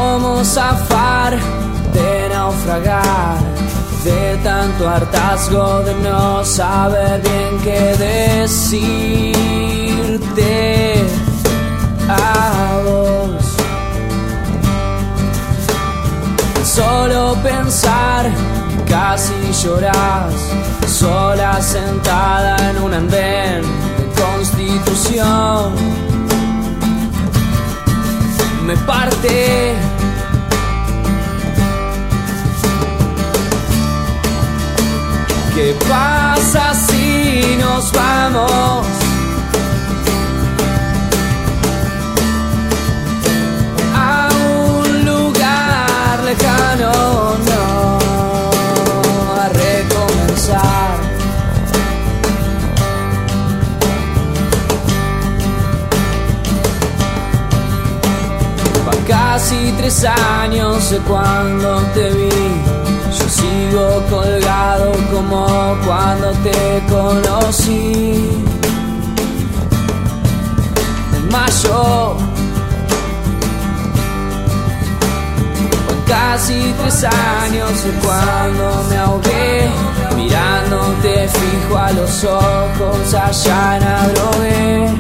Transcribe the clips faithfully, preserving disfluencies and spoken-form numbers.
cómo zafar de naufragar, de tanto hartazgo de no saber bien qué decirte a vos. Solo pensar, casi llorás, sola sentada en un andén de Constitución. Me parte. ¿Qué pasa si nos vamos? A un lugar lejano, no, a recomenzar. Va casi tres años de cuando te vi. Yo sigo colgado como cuando te conocí. En mayo, casi tres años de cuando me ahogué, mirándote fijo a los ojos allá en Adrogué.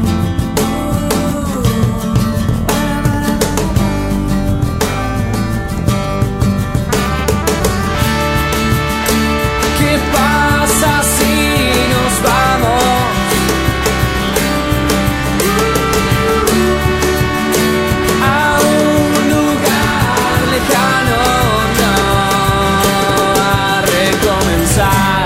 ¿Qué pasa si nos vamos? A un lugar lejano, no, a recomenzar.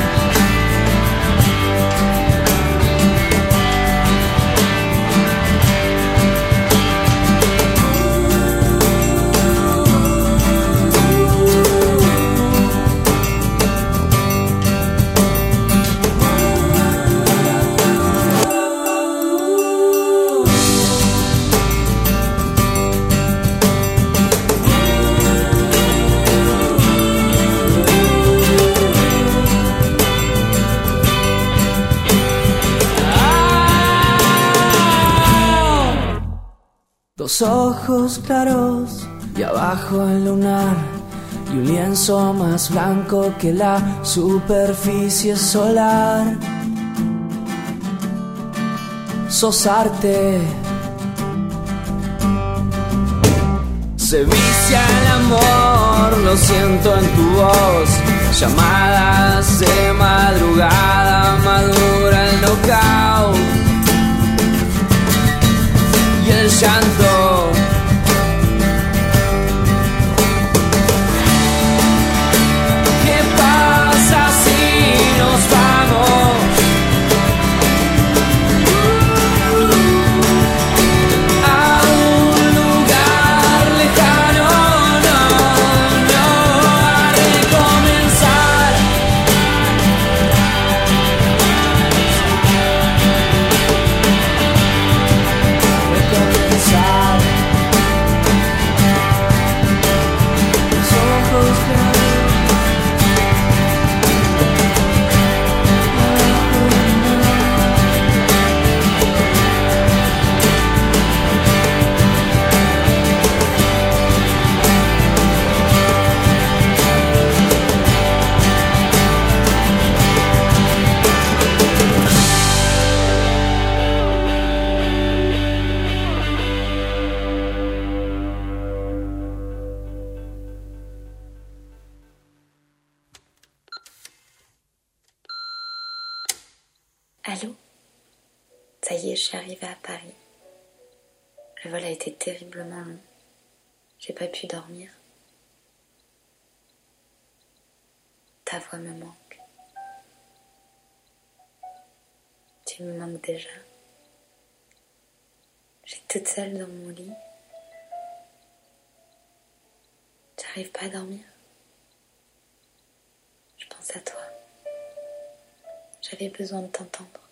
Dos ojos claros y abajo el lunar, y un lienzo más blanco que la superficie solar. Sos arte. Se vicia el amor, lo siento en tu voz. Llamadas de madrugada, madura el knockout y el llanto. ¿Qué pasa si nos vamos? A un lugar lejano, no, no, a recomenzar. Recomenzar. Los ojos claros. Allô? Ça y est, je suis arrivée à Paris. Le vol a été terriblement long. J'ai pas pu dormir. Ta voix me manque. Tu me manques déjà. Je suis toute seule dans mon lit. J'arrive pas à dormir. Je pense à toi. J'avais besoin de t'entendre.